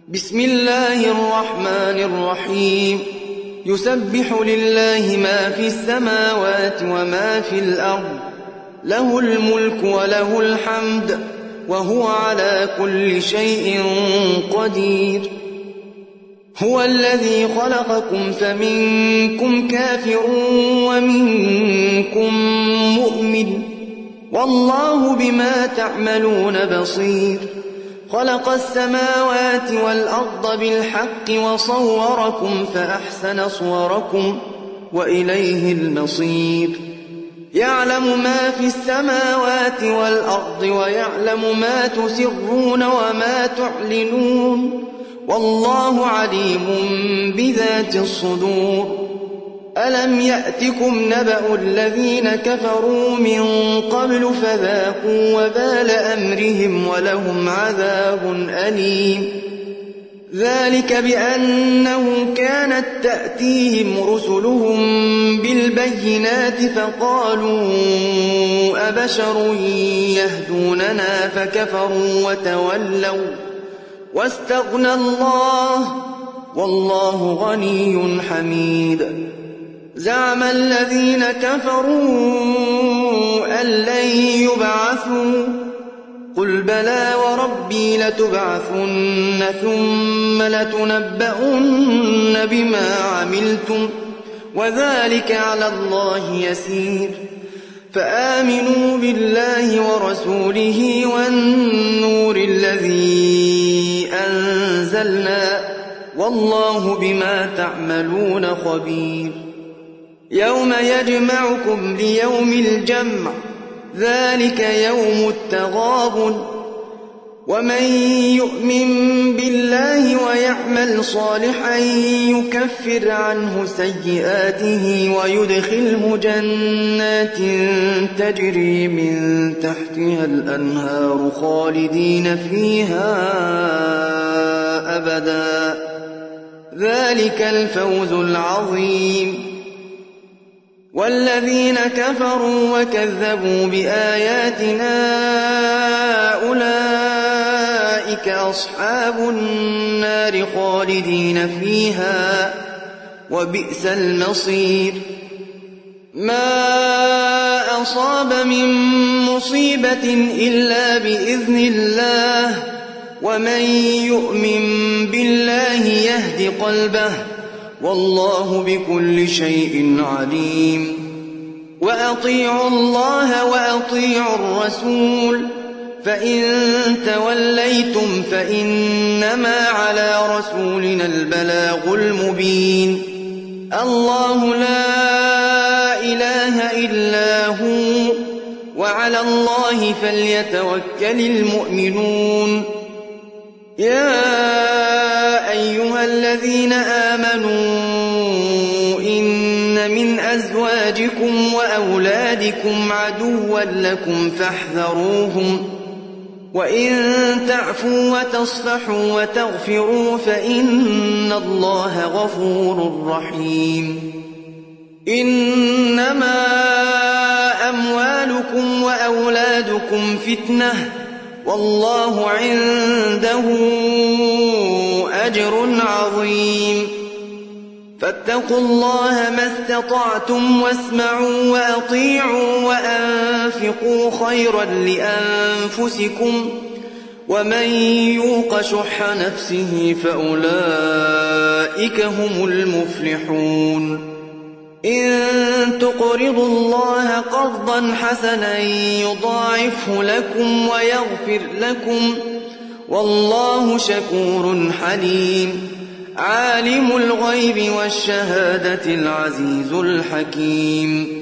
بسم الله الرحمن الرحيم يسبح لله ما في السماوات وما في الأرض له الملك وله الحمد وهو على كل شيء قدير هو الذي خلقكم فمنكم كافر ومنكم مؤمن والله بما تعملون بصير خلق السماوات والأرض بالحق وصوركم فأحسن صوركم وإليه المصير يعلم ما في السماوات والأرض ويعلم ما تسرون وما تعلنون والله عليم بذات الصدور ألم يأتكم نبأ الذين كفروا من قبل فذاقوا وبال أمرهم ولهم عذاب أليم ذلك بأنه كانت تأتيهم رسلهم بالبينات فقالوا أبشر يهدوننا فكفروا وتولوا واستغنى الله والله غني حميد زعم الذين كفروا أن لن يبعثوا قل بلى وربي لتبعثن ثم لتنبؤن بما عملتم وذلك على الله يسير فآمنوا بالله ورسوله والنور الذي أنزلنا والله بما تعملون خبير يوم يجمعكم ليوم الجمع ذلك يوم التغابن ومن يؤمن بالله ويعمل صالحا يكفر عنه سيئاته ويدخله جنات تجري من تحتها الأنهار خالدين فيها أبدا ذلك الفوز العظيم والذين كفروا وكذبوا بآياتنا أولئك أصحاب النار خالدين فيها وبئس المصير ما أصاب من مصيبة إلا بإذن الله ومن يؤمن بالله يهد قلبه والله بكل شيء عليم وأطيعوا الله وأطيعوا الرسول فإن توليتم فإنما على رسولنا البلاغ المبين الله لا إله إلا هو وعلى الله فليتوكل المؤمنون يا أيها الذين آمنوا إن من أزواجكم وأولادكم عدوا لكم فاحذروهم وإن تعفوا وتصفحوا وتغفروا فإن الله غفور رحيم إنما أموالكم وأولادكم فتنة والله عنده أجر عظيم فاتقوا الله ما استطعتم واسمعوا وأطيعوا وأنفقوا خيرا لأنفسكم ومن يوق شح نفسه فأولئك هم المفلحون إن تقرضوا الله قرضا حسنا يضاعفه لكم ويغفر لكم والله شكور حليم عالم الغيب والشهادة العزيز الحكيم